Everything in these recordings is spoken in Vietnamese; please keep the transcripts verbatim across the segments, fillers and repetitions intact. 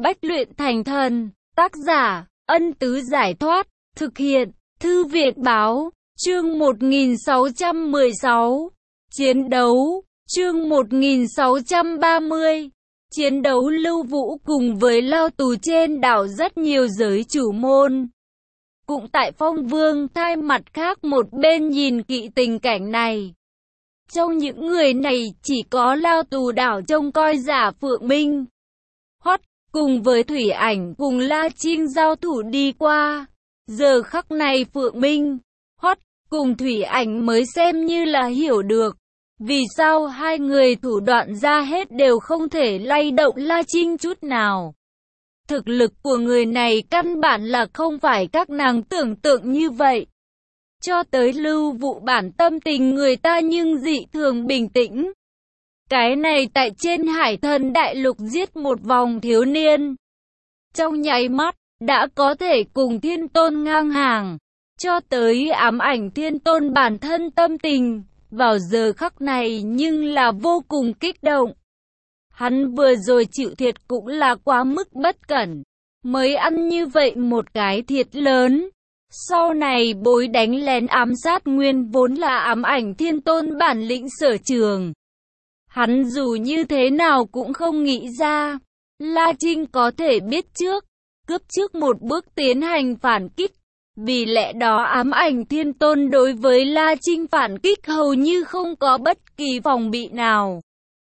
Bách luyện thành thần. Tác giả, Ân Tứ Giải Thoát. Thực hiện, Thư viện Báo. Chương một nghìn sáu trăm mười sáu. Chiến đấu. Chương một nghìn sáu trăm ba mươi. Chiến đấu. Lưu Vũ cùng với lao tù trên đảo rất nhiều giới chủ môn. Cũng tại Phong Vương Thai mặt khác một bên nhìn kỹ tình cảnh này. Trong những người này chỉ có lao tù đảo trông coi giả Phượng Minh. Hót, cùng với Thủy Ảnh cùng La Trinh giao thủ đi qua. Giờ khắc này Phượng Minh, Hót, cùng Thủy Ảnh mới xem như là hiểu được. Vì sao hai người thủ đoạn ra hết đều không thể lay động La Trinh chút nào. Thực lực của người này căn bản là không phải các nàng tưởng tượng như vậy. Cho tới Lưu Vũ bản tâm tình người ta nhưng dị thường bình tĩnh. Cái này tại trên Hải Thần Đại Lục giết một vòng thiếu niên. Trong nháy mắt, đã có thể cùng Thiên Tôn ngang hàng. Cho tới Ám Ảnh Thiên Tôn bản thân tâm tình, vào giờ khắc này nhưng là vô cùng kích động. Hắn vừa rồi chịu thiệt cũng là quá mức bất cẩn, mới ăn như vậy một cái thiệt lớn. Sau này bối đánh lén ám sát nguyên vốn là Ám Ảnh Thiên Tôn bản lĩnh sở trường. Hắn dù như thế nào cũng không nghĩ ra, La Trinh có thể biết trước, cướp trước một bước tiến hành phản kích. Vì lẽ đó Ám Ảnh Thiên Tôn đối với La Trinh phản kích hầu như không có bất kỳ phòng bị nào.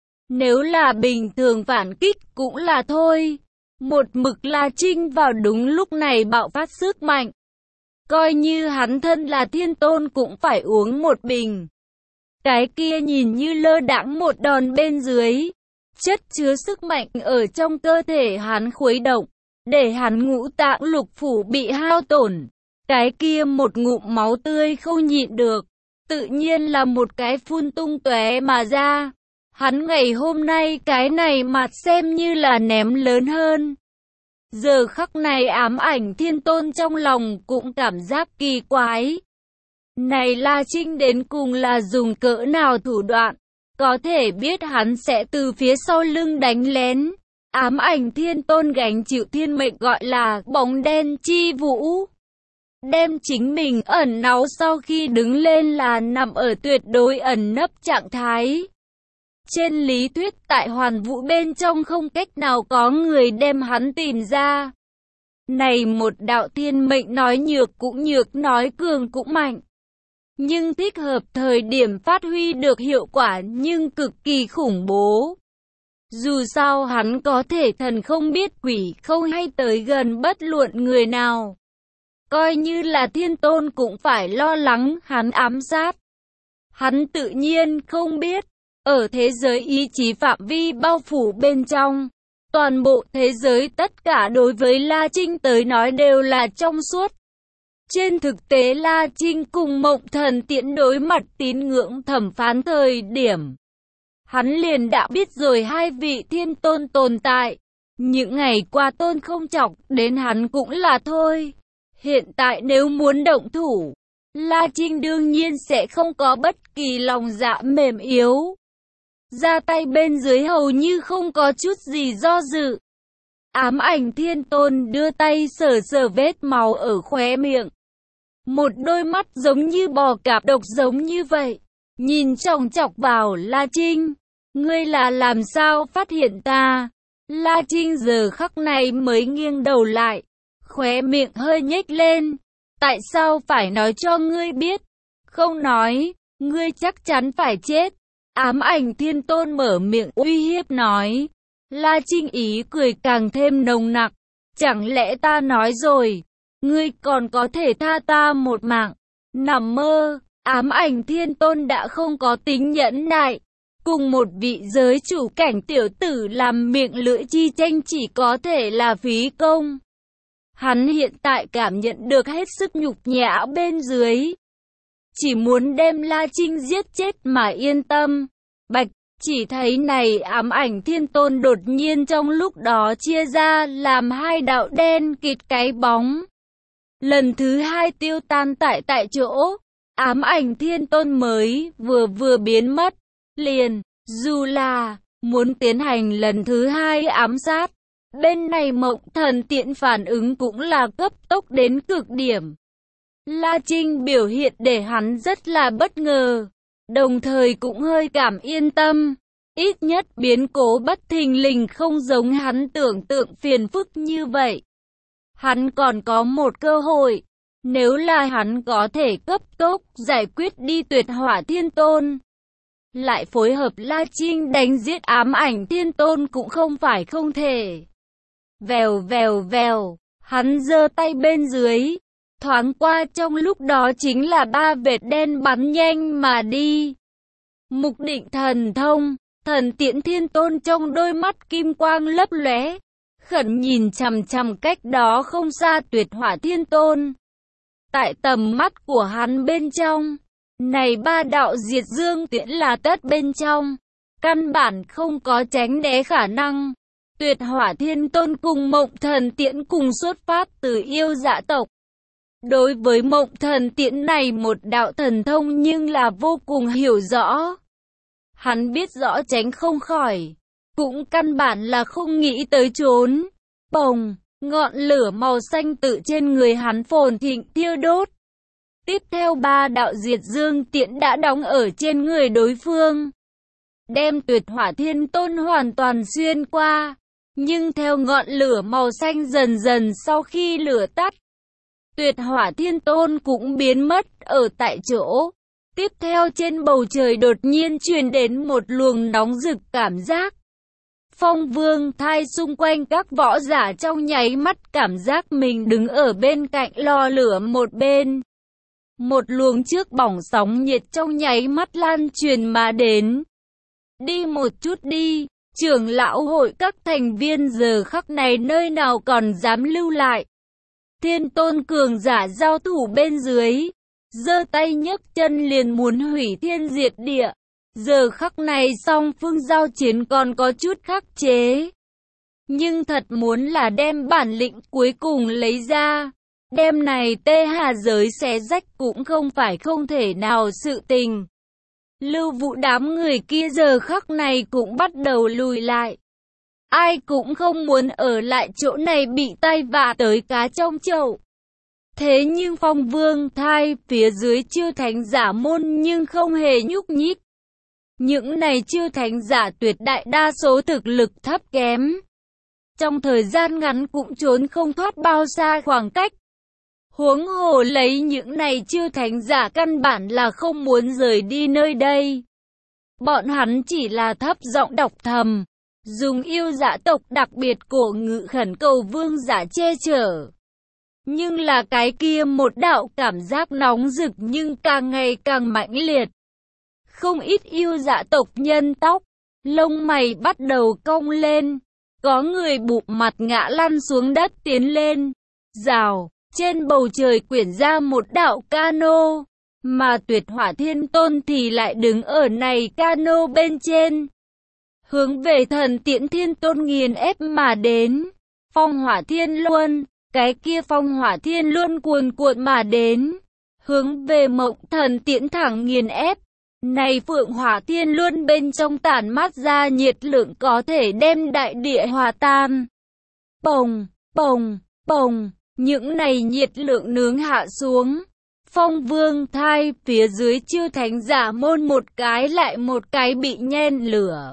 Nếu là bình thường phản kích cũng là thôi. Một mực La Trinh vào đúng lúc này bạo phát sức mạnh. Coi như hắn thân là Thiên Tôn cũng phải uống một bình. Cái kia nhìn như lơ đãng một đòn bên dưới. Chất chứa sức mạnh ở trong cơ thể hắn khuấy động, để hắn ngũ tạng lục phủ bị hao tổn. Cái kia một ngụm máu tươi không nhịn được, tự nhiên là một cái phun tung tóe mà ra. Hắn ngày hôm nay cái này mặt xem như là ném lớn hơn. Giờ khắc này Ám Ảnh Thiên Tôn trong lòng cũng cảm giác kỳ quái. Này La Trinh đến cùng là dùng cỡ nào thủ đoạn, có thể biết hắn sẽ từ phía sau lưng đánh lén. Ám Ảnh Thiên Tôn gánh chịu thiên mệnh gọi là bóng đen chi vũ. Đem chính mình ẩn náu sau khi đứng lên là nằm ở tuyệt đối ẩn nấp trạng thái. Trên lý thuyết tại hoàn vũ bên trong không cách nào có người đem hắn tìm ra. Này một đạo thiên mệnh nói nhược cũng nhược, nói cường cũng mạnh. Nhưng thích hợp thời điểm phát huy được hiệu quả nhưng cực kỳ khủng bố. Dù sao hắn có thể thần không biết quỷ không hay tới gần bất luận người nào. Coi như là Thiên Tôn cũng phải lo lắng hắn ám sát. Hắn tự nhiên không biết, ở thế giới ý chí phạm vi bao phủ bên trong, toàn bộ thế giới tất cả đối với La Trinh tới nói đều là trong suốt. Trên thực tế La Trinh cùng Mộng Thần Tiễn đối mặt tín ngưỡng thẩm phán thời điểm, hắn liền đã biết rồi hai vị Thiên Tôn tồn tại. Những ngày qua tôn không chọc đến hắn cũng là thôi. Hiện tại nếu muốn động thủ, La Trinh đương nhiên sẽ không có bất kỳ lòng dạ mềm yếu. Ra tay bên dưới hầu như không có chút gì do dự. Ám Ảnh Thiên Tôn đưa tay sờ sờ vết máu ở khóe miệng. Một đôi mắt giống như bò cạp độc giống như vậy. Nhìn chòng chọc vào La Trinh. Ngươi là làm sao phát hiện ta? La Trinh giờ khắc này mới nghiêng đầu lại. Khóe miệng hơi nhếch lên. Tại sao phải nói cho ngươi biết? Không nói, ngươi chắc chắn phải chết. Ám Ảnh Thiên Tôn mở miệng uy hiếp nói. La Trinh ý cười càng thêm nồng nặc. Chẳng lẽ ta nói rồi, ngươi còn có thể tha ta một mạng? Nằm mơ. Ám Ảnh Thiên Tôn đã không có tính nhẫn nại. Cùng một vị giới chủ cảnh tiểu tử làm miệng lưỡi chi tranh chỉ có thể là phí công. Hắn hiện tại cảm nhận được hết sức nhục nhã bên dưới. Chỉ muốn đem La Trinh giết chết mà yên tâm. Bạch, chỉ thấy này Ám Ảnh Thiên Tôn đột nhiên trong lúc đó chia ra làm hai đạo đen kịt cái bóng. Lần thứ hai tiêu tan tại tại chỗ. Ám Ảnh Thiên Tôn mới vừa vừa biến mất. Liền, dù là muốn tiến hành lần thứ hai ám sát, Bên này Mộng Thần Tiễn phản ứng cũng là cấp tốc đến cực điểm. La Trinh biểu hiện để hắn rất là bất ngờ, đồng thời cũng hơi cảm yên tâm. Ít nhất biến cố bất thình lình không giống hắn tưởng tượng phiền phức như vậy. Hắn còn có một cơ hội, nếu là hắn có thể cấp tốc giải quyết đi Tuyệt Hỏa Thiên Tôn, lại phối hợp La Trinh đánh giết Ám Ảnh Thiên Tôn cũng không phải không thể. Vèo vèo vèo, hắn giơ tay bên dưới, thoáng qua trong lúc đó chính là ba vệt đen bắn nhanh mà đi. Mục Định Thần Thông, Thần Tiễn Thiên Tôn trong đôi mắt kim quang lấp lóe, khẩn nhìn chằm chằm cách đó không xa Tuyệt Hỏa Thiên Tôn. Tại tầm mắt của hắn bên trong, này ba đạo diệt dương tiễn là tất bên trong, căn bản không có tránh né khả năng. Tuyệt Hỏa Thiên Tôn cùng Mộng Thần Tiễn cùng xuất phát từ yêu dạ tộc. Đối với Mộng Thần Tiễn này một đạo thần thông nhưng là vô cùng hiểu rõ. Hắn biết rõ tránh không khỏi, cũng căn bản là không nghĩ tới trốn. Bồng, ngọn lửa màu xanh tự trên người hắn phồn thịnh thiêu đốt. Tiếp theo ba đạo diệt dương tiễn đã đóng ở trên người đối phương, đem Tuyệt Hỏa Thiên Tôn hoàn toàn xuyên qua. Nhưng theo ngọn lửa màu xanh dần dần sau khi lửa tắt, Tuyệt Hỏa Thiên Tôn cũng biến mất ở tại chỗ. Tiếp theo trên bầu trời đột nhiên truyền đến một luồng nóng rực cảm giác. Phong Vương Thai xung quanh các võ giả trong nháy mắt cảm giác mình đứng ở bên cạnh lò lửa một bên. Một luồng trước bỏng sóng nhiệt trong nháy mắt lan truyền mà đến. Đi một chút đi, trưởng lão hội các thành viên giờ khắc này nơi nào còn dám lưu lại. Thiên Tôn cường giả giao thủ bên dưới, giơ tay nhấc chân liền muốn hủy thiên diệt địa. Giờ khắc này song phương giao chiến còn có chút khắc chế. Nhưng thật muốn là đem bản lĩnh cuối cùng lấy ra, đem này tê hà giới xé rách cũng không phải không thể nào sự tình. Lưu Vũ đám người kia giờ khắc này cũng bắt đầu lùi lại. Ai cũng không muốn ở lại chỗ này bị tai vạ tới cá trong chậu. Thế nhưng Phong Vương Thai phía dưới Chư Thánh giả môn nhưng không hề nhúc nhích. Những này Chư Thánh giả tuyệt đại đa số thực lực thấp kém, trong thời gian ngắn cũng trốn không thoát bao xa khoảng cách. Huống hồ lấy những này Chư Thánh giả căn bản là không muốn rời đi nơi đây. Bọn hắn chỉ là thấp giọng đọc thầm, dùng yêu dạ tộc đặc biệt cổ ngữ khẩn cầu vương giả che chở. Nhưng là cái kia một đạo cảm giác nóng rực nhưng càng ngày càng mãnh liệt. Không ít yêu dạ tộc nhân tóc, lông mày bắt đầu cong lên. Có người bụp mặt ngã lăn xuống đất tiến lên. Rào, trên bầu trời quyển ra một đạo cano. Mà Tuyệt Hỏa Thiên Tôn thì lại đứng ở này cano bên trên, hướng về Thần Tiễn Thiên Tôn nghiền ép mà đến. Phong Hỏa Thiên Luân, cái kia Phong Hỏa Thiên Luân cuồn cuộn mà đến, hướng về Mộng Thần Tiễn thẳng nghiền ép. Này Phượng Hỏa Thiên Luân bên trong tản mát ra nhiệt lượng có thể đem đại địa hòa tan. Bồng, bồng, bồng, những này nhiệt lượng nướng hạ xuống. Phong Vương Thai phía dưới Chư Thánh giả môn một cái lại một cái bị nhen lửa,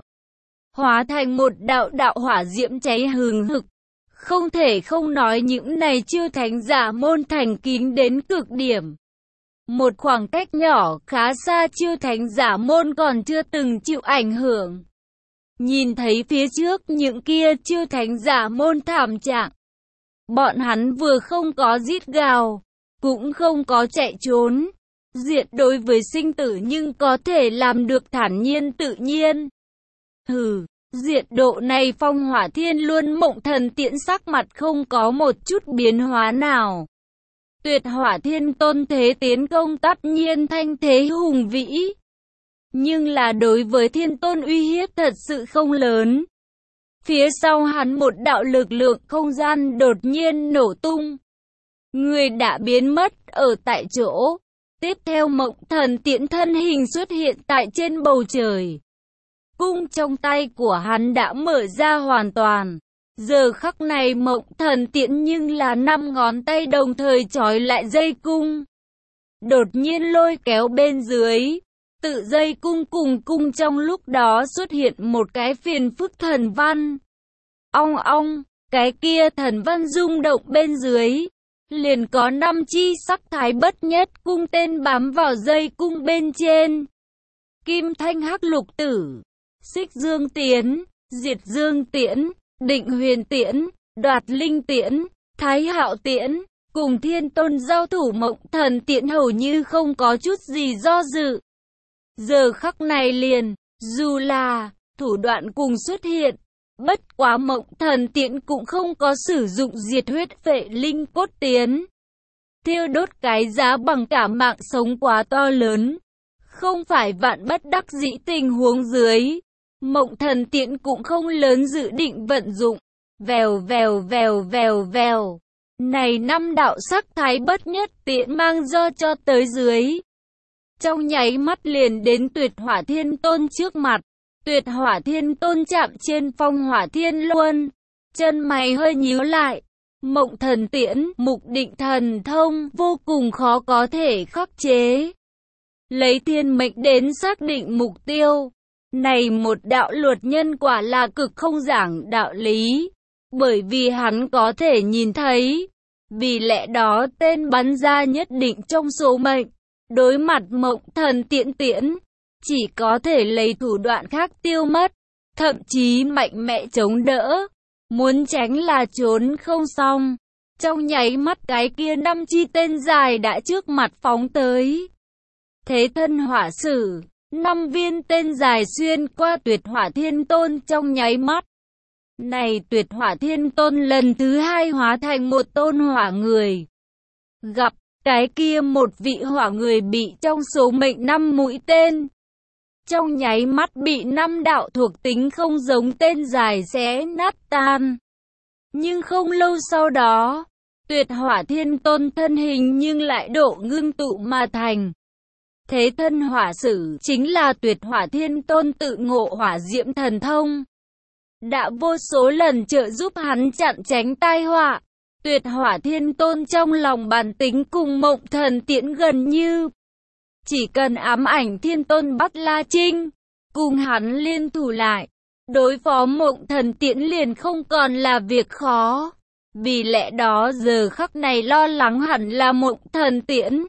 hóa thành một đạo đạo hỏa diễm cháy hừng hực. Không thể không nói những này Chư Thánh giả môn thành kính đến cực điểm. Một khoảng cách nhỏ khá xa Chư Thánh giả môn còn chưa từng chịu ảnh hưởng. Nhìn thấy phía trước những kia Chư Thánh giả môn thảm trạng, bọn hắn vừa không có rít gào, cũng không có chạy trốn. Diệt đối với sinh tử nhưng có thể làm được thản nhiên tự nhiên. Hừ, diệt độ này Phong Hỏa Thiên Luân Mộng Thần Tiễn sắc mặt không có một chút biến hóa nào. Tuyệt Hỏa Thiên Tôn thế tiến công tất nhiên thanh thế hùng vĩ, nhưng là đối với Thiên Tôn uy hiếp thật sự không lớn. Phía sau hắn một đạo lực lượng không gian đột nhiên nổ tung, người đã biến mất ở tại chỗ. Tiếp theo Mộng Thần Tiễn thân hình xuất hiện tại trên bầu trời. Cung trong tay của hắn đã mở ra hoàn toàn. Giờ khắc này Mộng Thần Tiễn nhưng là năm ngón tay đồng thời trói lại dây cung. Đột nhiên lôi kéo bên dưới, tự dây cung cùng cung trong lúc đó xuất hiện một cái phiền phức thần văn. Ong ong, cái kia thần văn rung động bên dưới. Liền có năm chi sắc thái bất nhất cung tên bám vào dây cung bên trên. Kim Thanh Hắc Lục Tử, Xích Dương Tiễn, Diệt Dương Tiễn, Định Huyền Tiễn, Đoạt Linh Tiễn, Thái Hạo Tiễn, cùng Thiên Tôn giao thủ Mộng Thần Tiễn hầu như không có chút gì do dự. Giờ khắc này liền, dù là thủ đoạn cùng xuất hiện, bất quá Mộng Thần Tiễn cũng không có sử dụng diệt huyết phệ linh cốt tiến. Thiêu đốt cái giá bằng cả mạng sống quá to lớn. Không phải vạn bất đắc dĩ tình huống dưới. Mộng Thần Tiễn cũng không lớn dự định vận dụng. Vèo vèo vèo vèo vèo. Này năm đạo sắc thái bất nhất tiễn mang do cho tới dưới. Trong nháy mắt liền đến Tuyệt Hỏa Thiên Tôn trước mặt. Tuyệt Hỏa Thiên Tôn chạm trên Phong Hỏa Thiên Luân. Chân mày hơi nhíu lại. Mộng Thần Tiễn, mục định thần thông, vô cùng khó có thể khắc chế. Lấy thiên mệnh đến xác định mục tiêu. Này một đạo luật nhân quả là cực không giảng đạo lý. Bởi vì hắn có thể nhìn thấy. Vì lẽ đó tên bắn ra nhất định trong số mệnh. Đối mặt Mộng Thần Tiễn tiễn. Chỉ có thể lấy thủ đoạn khác tiêu mất. Thậm chí mạnh mẽ chống đỡ. Muốn tránh là trốn không xong. Trong nháy mắt cái kia năm chi tên dài đã trước mặt phóng tới. Thế thân hỏa sử. Năm viên tên dài xuyên qua Tuyệt Hỏa Thiên Tôn trong nháy mắt. Này Tuyệt Hỏa Thiên Tôn lần thứ hai hóa thành một tôn hỏa người. Gặp cái kia một vị hỏa người bị trong số mệnh năm mũi tên. Trong nháy mắt bị năm đạo thuộc tính không giống tên dài xé nát tan. Nhưng không lâu sau đó, Tuyệt Hỏa Thiên Tôn thân hình nhưng lại độ ngưng tụ mà thành. Thế thân hỏa sử chính là Tuyệt Hỏa Thiên Tôn tự ngộ hỏa diễm thần thông. Đã vô số lần trợ giúp hắn chặn tránh tai họa. Tuyệt Hỏa Thiên Tôn trong lòng bản tính cùng Mộng Thần Tiễn gần như. Chỉ cần ám ảnh Thiên Tôn bắt La Trinh, cùng hắn liên thủ lại, đối phó Mộng Thần Tiễn liền không còn là việc khó. Vì lẽ đó giờ khắc này lo lắng hẳn là Mộng Thần Tiễn,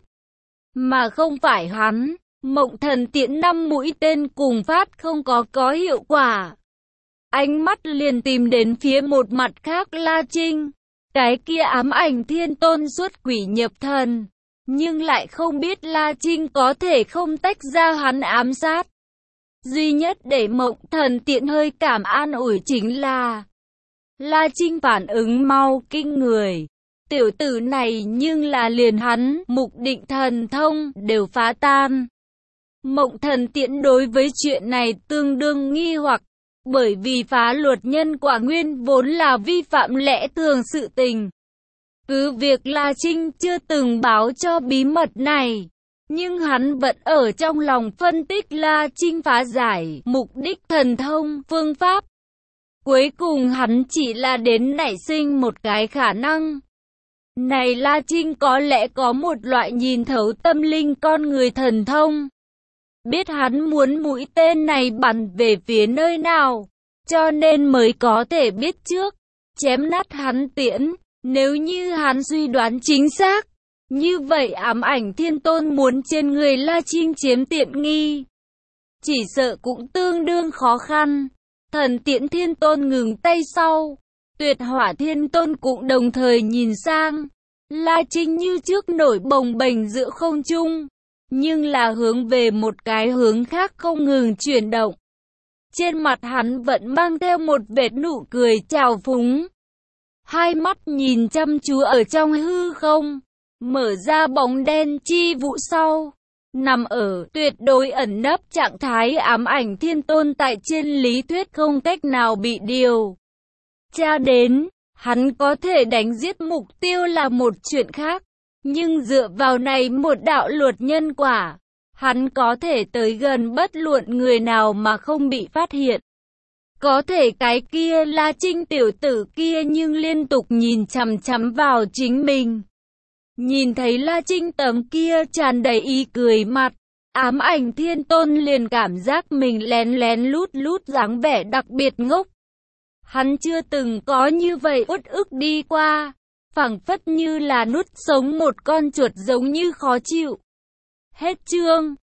mà không phải hắn. Mộng Thần Tiễn năm mũi tên cùng phát không có có hiệu quả. Ánh mắt liền tìm đến phía một mặt khác La Trinh. Cái kia ám ảnh Thiên Tôn xuất quỷ nhập thần. Nhưng lại không biết La Trinh có thể không tách ra hắn ám sát. Duy nhất để Mộng Thần Tiễn hơi cảm an ủi chính là La Trinh phản ứng mau kinh người. Tiểu tử này nhưng là liền hắn, mục định thần thông, đều phá tan. Mộng Thần Tiễn đối với chuyện này tương đương nghi hoặc. Bởi vì phá luật nhân quả nguyên vốn là vi phạm lẽ thường sự tình. Cứ việc La Trinh chưa từng báo cho bí mật này, nhưng hắn vẫn ở trong lòng phân tích La Trinh phá giải mục đích thần thông phương pháp. Cuối cùng hắn chỉ là đến nảy sinh một cái khả năng. Này La Trinh có lẽ có một loại nhìn thấu tâm linh con người thần thông. Biết hắn muốn mũi tên này bắn về phía nơi nào, cho nên mới có thể biết trước, chém nát hắn tiễn. Nếu như hắn suy đoán chính xác, như vậy ám ảnh Thiên Tôn muốn trên người La Trinh chiếm tiện nghi, chỉ sợ cũng tương đương khó khăn. Thần Tiễn Thiên Tôn ngừng tay sau, Tuyệt Hỏa Thiên Tôn cũng đồng thời nhìn sang. La Trinh như trước nổi bồng bềnh giữa không trung, nhưng là hướng về một cái hướng khác không ngừng chuyển động. Trên mặt hắn vẫn mang theo một vệt nụ cười trào phúng. Hai mắt nhìn chăm chú ở trong hư không, mở ra bóng đen chi vụ sau. Nằm ở tuyệt đối ẩn nấp trạng thái ám ảnh Thiên Tôn tại trên lý thuyết không cách nào bị điều tra đến. Hắn có thể đánh giết mục tiêu là một chuyện khác, nhưng dựa vào này một đạo luật nhân quả, hắn có thể tới gần bất luận người nào mà không bị phát hiện. Có thể cái kia là Trinh tiểu tử kia nhưng liên tục nhìn chằm chằm vào chính mình. Nhìn thấy La Trinh tấm kia tràn đầy ý cười mặt, ám ảnh thiên tôn liền cảm giác mình lén lén lút lút dáng vẻ đặc biệt ngốc. Hắn chưa từng có như vậy uất ức đi qua, phảng phất như là nuốt sống một con chuột giống như khó chịu. Hết chương.